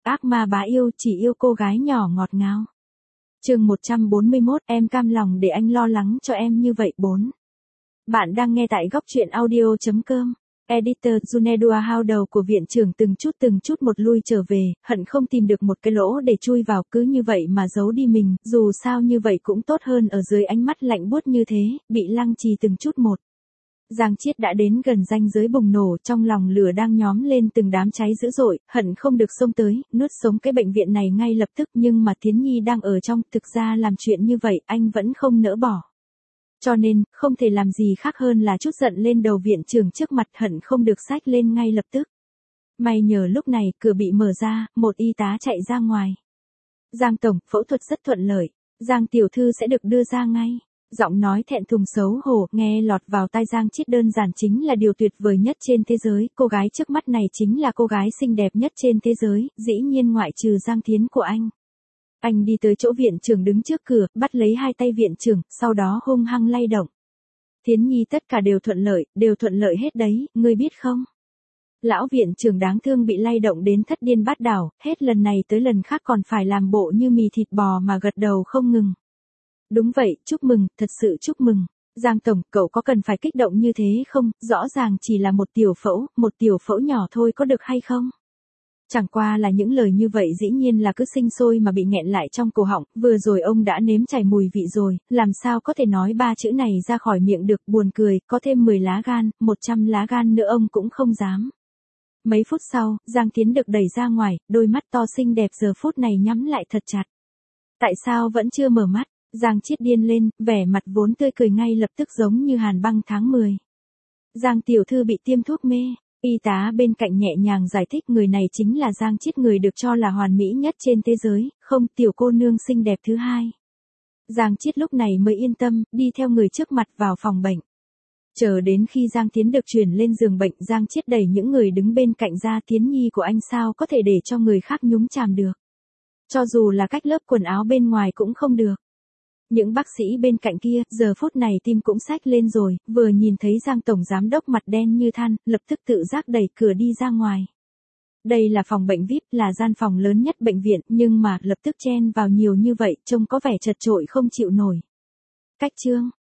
ác ma bá yêu chỉ yêu cô gái nhỏ ngọt ngào. Chương 141, em cam lòng để anh lo lắng cho em như vậy 4. Bạn đang nghe tại góc truyện audio.com. Editor Junedua Hao, đầu của viện trưởng từng chút một lui trở về, hận không tìm được một cái lỗ để chui vào, cứ như vậy mà giấu đi mình, dù sao như vậy cũng tốt hơn ở dưới ánh mắt lạnh buốt như thế, bị lăng trì từng chút một. Giang Chiết đã đến gần ranh giới bùng nổ, trong lòng lửa đang nhóm lên từng đám cháy dữ dội, hận không được xông tới, nuốt sống cái bệnh viện này ngay lập tức, nhưng mà Thiến Nhi đang ở trong, thực ra làm chuyện như vậy anh vẫn không nỡ bỏ. Cho nên, không thể làm gì khác hơn là trút giận lên đầu viện trưởng trước mặt, hận không được xách lên ngay lập tức. May nhờ lúc này, cửa bị mở ra, một y tá chạy ra ngoài. Giang tổng, phẫu thuật rất thuận lợi, Giang tiểu thư sẽ được đưa ra ngay. Giọng nói thẹn thùng xấu hổ, nghe lọt vào tai Giang Chiết đơn giản chính là điều tuyệt vời nhất trên thế giới, cô gái trước mắt này chính là cô gái xinh đẹp nhất trên thế giới, dĩ nhiên ngoại trừ Giang Thiến của anh. Anh đi tới chỗ viện trưởng đứng trước cửa, bắt lấy hai tay viện trưởng, sau đó hung hăng lay động. Thiến Nhi, tất cả đều thuận lợi hết đấy, ngươi biết không? Lão viện trưởng đáng thương bị lay động đến thất điên bát đảo, hết lần này tới lần khác còn phải làm bộ như mì thịt bò mà gật đầu không ngừng. Đúng vậy, chúc mừng, thật sự chúc mừng. Giang tổng, cậu có cần phải kích động như thế không? Rõ ràng chỉ là một tiểu phẫu nhỏ thôi, có được hay không? Chẳng qua là những lời như vậy dĩ nhiên là cứ sinh sôi mà bị nghẹn lại trong cổ họng, vừa rồi ông đã nếm trải mùi vị rồi, làm sao có thể nói ba chữ này ra khỏi miệng được, buồn cười, có thêm 10 lá gan, 100 lá gan nữa ông cũng không dám. Mấy phút sau, Giang Thiến được đẩy ra ngoài, đôi mắt to xinh đẹp giờ phút này nhắm lại thật chặt. Tại sao vẫn chưa mở mắt? Giang Chiết điên lên, vẻ mặt vốn tươi cười ngay lập tức giống như hàn băng tháng 10. Giang tiểu thư bị tiêm thuốc mê. Y tá bên cạnh nhẹ nhàng giải thích, người này chính là Giang Chiết, người được cho là hoàn mỹ nhất trên thế giới, không, tiểu cô nương xinh đẹp thứ hai. Giang Chiết lúc này mới yên tâm, đi theo người trước mặt vào phòng bệnh. Chờ đến khi Giang Thiến được chuyển lên giường bệnh, Giang Chiết đẩy những người đứng bên cạnh ra, Thiến Nhi của anh sao có thể để cho người khác nhúng chàm được. Cho dù là cách lớp quần áo bên ngoài cũng không được. Những bác sĩ bên cạnh kia, giờ phút này tim cũng xách lên rồi, vừa nhìn thấy Giang tổng giám đốc mặt đen như than, lập tức tự giác đẩy cửa đi ra ngoài. Đây là phòng bệnh VIP, là gian phòng lớn nhất bệnh viện, nhưng mà lập tức chen vào nhiều như vậy, trông có vẻ chật chội không chịu nổi. Cách chương